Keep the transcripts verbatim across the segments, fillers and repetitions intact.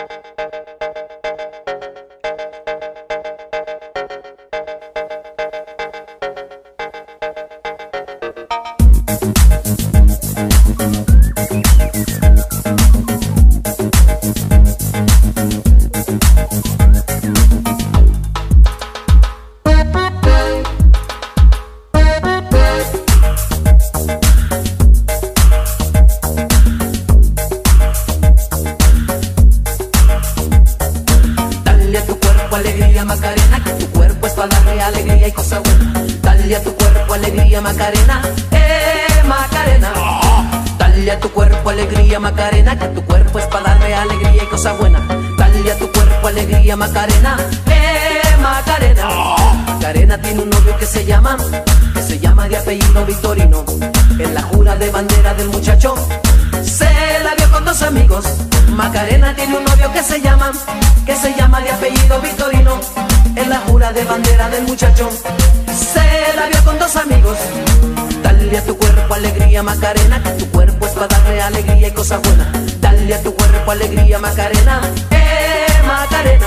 Alegría Macarena, que tu cuerpo es para darle alegría y cosa buena. Dale a tu cuerpo alegría Macarena, eh Macarena. Dale a tu cuerpo alegría Macarena, que tu cuerpo es para darle alegría y cosa buena. Dale a tu cuerpo alegría Macarena, eh Macarena. Macarena tiene un novio que se llama, que se llama de apellido Vitorino. En la jura de bandera del muchacho se la vio con dos amigos. Macarena tiene un novio que se llama, que se llama de apellido Vitorino. En la jura de bandera del muchacho se la vio con dos amigos. Dale a tu cuerpo alegría Macarena, que tu cuerpo es para darle alegría y cosas buenas. Dale a tu cuerpo alegría Macarena, eh Macarena.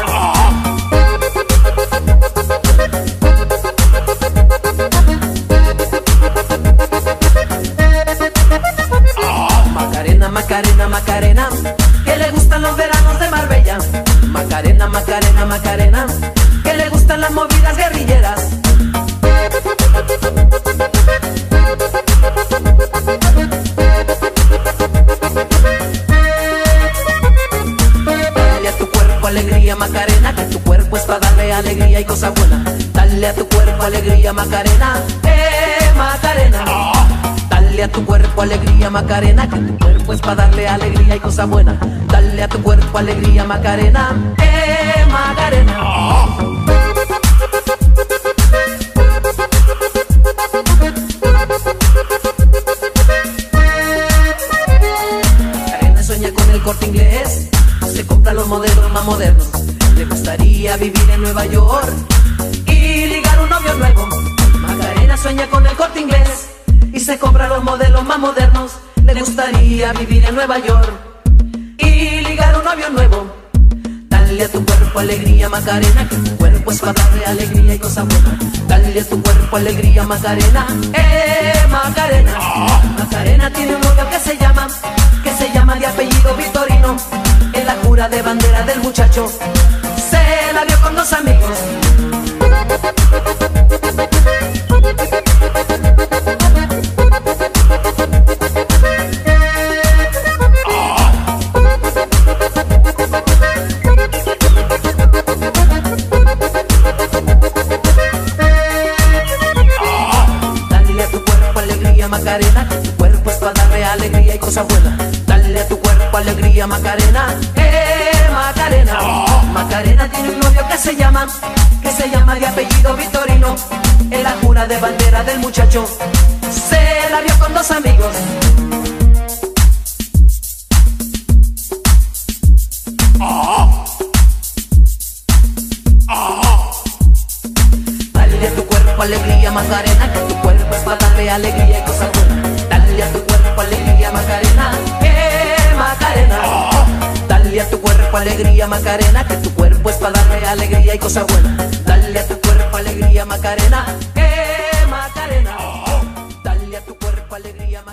Macarena, Macarena, Macarena, que le gustan los veranos de Marbella. Macarena, Macarena, Macarena, que le gustan las movidas guerrilleras. Dale a tu cuerpo alegría Macarena, que tu cuerpo es para darle alegría y cosas buenas. Dale a tu cuerpo alegría Macarena, eh Macarena. Dale a tu cuerpo alegría Macarena, que tu cuerpo es para darle alegría y cosas buenas. Dale a tu cuerpo alegría Macarena, eh Macarena. Macarena sueña con el Corte Inglés, se compra los modelos más modernos. Le gustaría vivir en Nueva York y ligar un novio nuevo. Macarena sueña con el Corte Inglés y se compra los modelos más modernos. Le gustaría vivir en Nueva York y ligar un novio nuevo. Dale a tu cuerpo alegría Macarena, que tu cuerpo es para darle alegría y cosas buenas. Dale a tu cuerpo alegría Macarena, eh Macarena. Macarena tiene un novio que se llama, que se llama de apellido Vitorino. En la jura de bandera del muchacho se la vio con dos amigos. Macarena, que tu cuerpo es para darle alegría y cosas buenas. Dale a tu cuerpo alegría Macarena, eh Macarena. Macarena tiene un novio que se llama, que se llama de apellido Vitorino. En la jura de bandera del muchacho se la vio con dos amigos. Dale a tu cuerpo alegría Macarena, que tu cuerpo es para darle alegría y cosas buenas. Dale a tu cuerpo alegría Macarena, eh Macarena. Dale a tu cuerpo alegría Macarena, que tu cuerpo es para darle alegría y cosas buenas. Dale a tu cuerpo alegría Macarena, eh Macarena. Dale a tu cuerpo alegría Macarena.